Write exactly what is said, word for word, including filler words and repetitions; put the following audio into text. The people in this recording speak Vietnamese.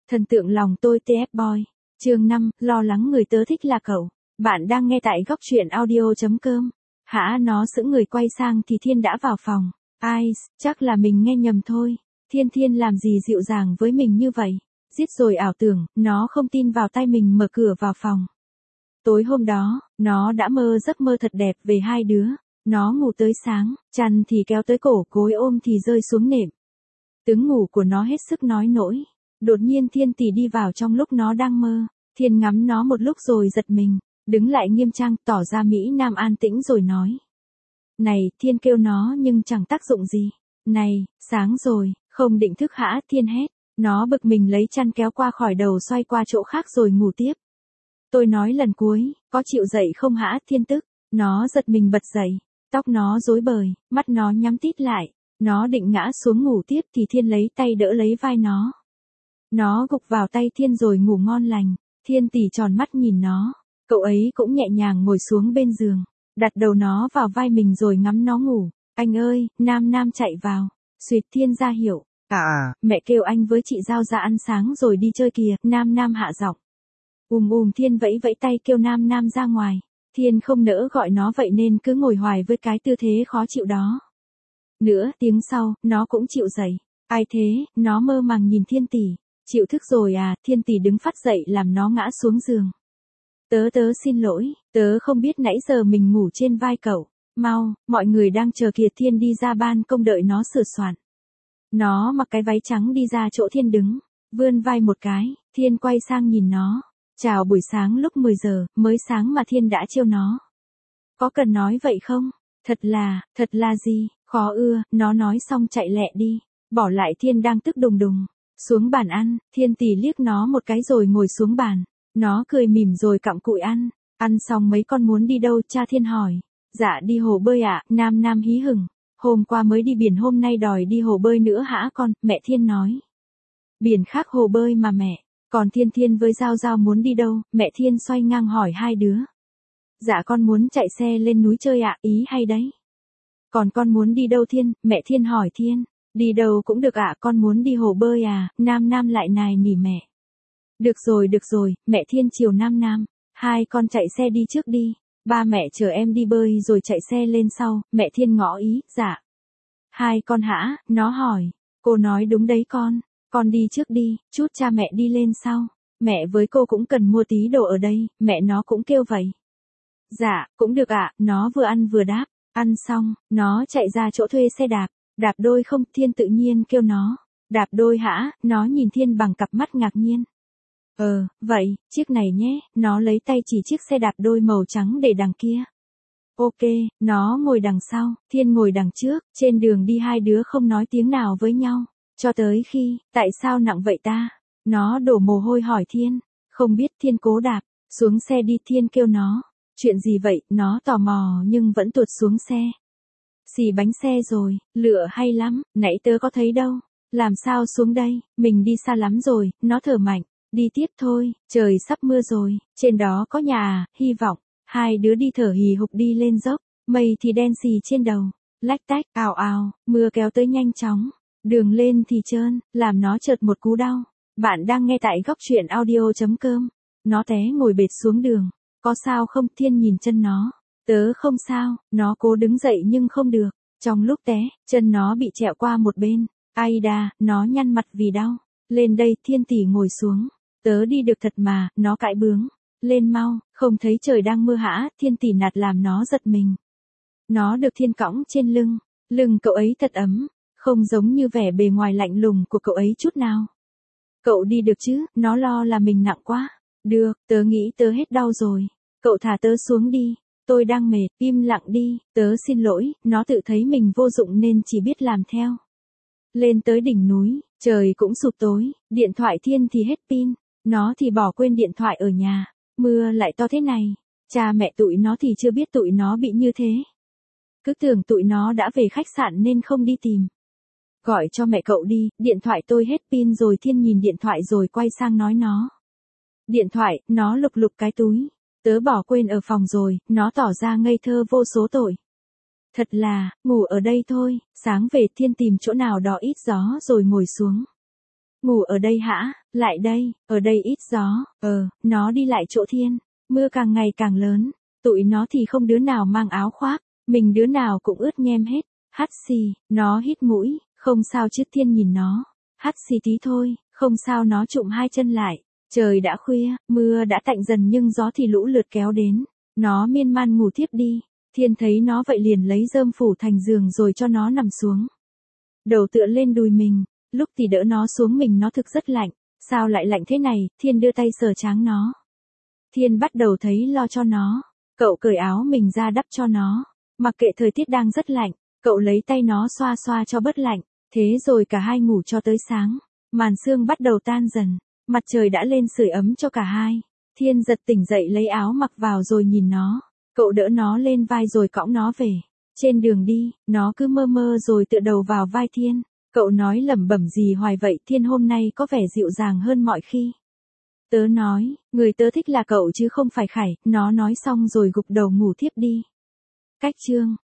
Thần tượng lòng tôi tê ép Boy. Chương năm, lo lắng người tớ thích là cậu. Bạn đang nghe tại góc truyện audio chấm com. Hả, nó sững người quay sang thì Thiên đã vào phòng. Ai, chắc là mình nghe nhầm thôi. Thiên Thiên làm gì dịu dàng với mình như vậy? Giết rồi ảo tưởng, nó không tin vào tay mình mở cửa vào phòng. Tối hôm đó, nó đã mơ giấc mơ thật đẹp về hai đứa. Nó ngủ tới sáng, chăn thì kéo tới cổ, gối ôm thì rơi xuống nệm. Tiếng ngủ của nó hết sức nói nỗi. Đột nhiên Thiên Tỷ đi vào trong lúc nó đang mơ. Thiên ngắm nó một lúc rồi giật mình, đứng lại nghiêm trang, tỏ ra Mỹ Nam an tĩnh rồi nói. Này, Thiên kêu nó nhưng chẳng tác dụng gì. Này, sáng rồi, không định thức hả? Thiên hét. Nó bực mình lấy chăn kéo qua khỏi đầu, xoay qua chỗ khác rồi ngủ tiếp. Tôi nói lần cuối, có chịu dậy không hả? Thiên tức. Nó giật mình bật dậy, tóc nó rối bời, mắt nó nhắm tít lại. Nó định ngã xuống ngủ tiếp thì Thiên lấy tay đỡ lấy vai nó. Nó gục vào tay Thiên rồi ngủ ngon lành. Thiên Tỷ tròn mắt nhìn nó. Cậu ấy cũng nhẹ nhàng ngồi xuống bên giường, đặt đầu nó vào vai mình rồi ngắm nó ngủ. Anh ơi, Nam Nam chạy vào. Xuyệt Thiên ra hiệu. À à, mẹ kêu anh với chị Giao ra ăn sáng rồi đi chơi kìa. Nam Nam hạ giọng. Ùm ùm Thiên vẫy vẫy tay kêu Nam Nam ra ngoài. Thiên không nỡ gọi nó vậy nên cứ ngồi hoài với cái tư thế khó chịu đó. Nửa tiếng sau, nó cũng chịu dậy. Ai thế? Nó mơ màng nhìn Thiên Tỷ. Chịu thức rồi à? Thiên Tỷ đứng phát dậy làm nó ngã xuống giường. Tớ tớ xin lỗi, tớ không biết nãy giờ mình ngủ trên vai cậu. Mau, mọi người đang chờ kìa. Thiên đi ra ban công đợi nó sửa soạn. Nó mặc cái váy trắng đi ra chỗ Thiên đứng, vươn vai một cái. Thiên quay sang nhìn nó. Chào buổi sáng lúc mười giờ, mới sáng mà Thiên đã trêu nó. Có cần nói vậy không? Thật là, thật là gì? Khó ưa, nó nói xong chạy lẹ đi. Bỏ lại Thiên đang tức đùng đùng. Xuống bàn ăn, Thiên Tỷ liếc nó một cái rồi ngồi xuống bàn. Nó cười mỉm rồi cặm cụi ăn. Ăn xong mấy con muốn đi đâu? Cha Thiên hỏi. Dạ đi hồ bơi ạ. Nam Nam hí hửng. Hôm qua mới đi biển, hôm nay đòi đi hồ bơi nữa hả con? Mẹ Thiên nói. Biển khác hồ bơi mà mẹ. Còn Thiên Thiên với Giao Giao muốn đi đâu? Mẹ Thiên xoay ngang hỏi hai đứa. Dạ con muốn chạy xe lên núi chơi ạ. Ý hay đấy. Còn con muốn đi đâu Thiên? Mẹ Thiên hỏi Thiên. Đi đâu cũng được ạ. Con muốn đi hồ bơi à? Nam Nam lại nài nỉ mẹ. Được rồi được rồi, mẹ Thiên chiều Nam Nam. Hai con chạy xe đi trước đi. Ba mẹ chờ em đi bơi rồi chạy xe lên sau. Mẹ Thiên ngỏ ý. Dạ. Hai con hả? Nó hỏi. Cô nói đúng đấy con. Con đi trước đi, chút cha mẹ đi lên sau. Mẹ với cô cũng cần mua tí đồ ở đây. Mẹ nó cũng kêu vậy. Dạ, cũng được ạ. Nó vừa ăn vừa đáp. Ăn xong, nó chạy ra chỗ thuê xe đạp. Đạp đôi không? Thiên tự nhiên kêu nó. Đạp đôi hả? Nó nhìn Thiên bằng cặp mắt ngạc nhiên. Ờ, vậy, chiếc này nhé. Nó lấy tay chỉ chiếc xe đạp đôi màu trắng để đằng kia. Ok, nó ngồi đằng sau, Thiên ngồi đằng trước. Trên đường đi hai đứa không nói tiếng nào với nhau. Cho tới khi, tại sao nặng vậy ta? Nó đổ mồ hôi hỏi Thiên. Không biết. Thiên cố đạp. Xuống xe đi. Thiên kêu nó. Chuyện gì vậy? Nó tò mò nhưng vẫn tuột xuống xe. Xì bánh xe rồi, lựa hay lắm, nãy tớ có thấy đâu. Làm sao xuống đây? Mình đi xa lắm rồi. Nó thở mạnh. Đi tiếp thôi, trời sắp mưa rồi. Trên đó có nhà à? Hy vọng. Hai đứa đi thở hì hục đi lên dốc. Mây thì đen xì trên đầu. Lách tách, ào ào, mưa kéo tới nhanh chóng. Đường lên thì trơn, làm nó chợt một cú đau. Bạn đang nghe tại góc truyện audio chấm com. Nó té ngồi bệt xuống đường. Có sao không? Thiên nhìn chân nó. Tớ không sao. Nó cố đứng dậy nhưng không được. Trong lúc té, chân nó bị trẹo qua một bên. Ai đà, nó nhăn mặt vì đau. Lên đây. Thiên Tỷ ngồi xuống. Tớ đi được thật mà. Nó cãi bướng. Lên mau, không thấy trời đang mưa hả? Thiên Tỷ nạt làm nó giật mình. Nó được Thiên cõng trên lưng. Lưng cậu ấy thật ấm. Không giống như vẻ bề ngoài lạnh lùng của cậu ấy chút nào. Cậu đi được chứ? Nó lo là mình nặng quá. Được, tớ nghĩ tớ hết đau rồi. Cậu thả tớ xuống đi. Tôi đang mệt. Im lặng đi. Tớ xin lỗi. Nó tự thấy mình vô dụng nên chỉ biết làm theo. Lên tới đỉnh núi, trời cũng sụp tối. Điện thoại Thiên thì hết pin. Nó thì bỏ quên điện thoại ở nhà. Mưa lại to thế này. Cha mẹ tụi nó thì chưa biết tụi nó bị như thế. Cứ tưởng tụi nó đã về khách sạn nên không đi tìm. Gọi cho mẹ cậu đi. Điện thoại tôi hết pin rồi. Thiên nhìn điện thoại rồi quay sang nói nó. Điện thoại. Nó lục lục cái túi. Tớ bỏ quên ở phòng rồi. Nó tỏ ra ngây thơ vô số tội. Thật là, ngủ ở đây thôi. Sáng về Thiên tìm chỗ nào đó ít gió rồi ngồi xuống. Ngủ ở đây hả? Lại đây, ở đây ít gió, ờ, nó đi lại chỗ Thiên, mưa càng ngày càng lớn, tụi nó thì không đứa nào mang áo khoác, mình đứa nào cũng ướt nhem hết, hắt xì, nó hít mũi, không sao chứ. Thiên nhìn nó, hắt xì tí thôi, không sao. Nó chụm hai chân lại, trời đã khuya, mưa đã tạnh dần nhưng gió thì lũ lượt kéo đến, nó miên man ngủ thiếp đi. Thiên thấy nó vậy liền lấy rơm phủ thành giường rồi cho nó nằm xuống. Đầu tựa lên đùi mình, lúc thì đỡ nó xuống mình nó thực rất lạnh, sao lại lạnh thế này. Thiên đưa tay sờ trán nó. Thiên bắt đầu thấy lo cho nó, cậu cởi áo mình ra đắp cho nó, mặc kệ thời tiết đang rất lạnh, cậu lấy tay nó xoa xoa cho bớt lạnh, thế rồi cả hai ngủ cho tới sáng. Màn sương bắt đầu tan dần, mặt trời đã lên sưởi ấm cho cả hai. Thiên giật tỉnh dậy lấy áo mặc vào rồi nhìn nó, cậu đỡ nó lên vai rồi cõng nó về. Trên đường đi, nó cứ mơ mơ rồi tựa đầu vào vai Thiên, cậu nói lẩm bẩm gì hoài vậy. Thiên hôm nay có vẻ dịu dàng hơn mọi khi. Tớ nói, người tớ thích là cậu chứ không phải Khải, nó nói xong rồi gục đầu ngủ thiếp đi. Cách chương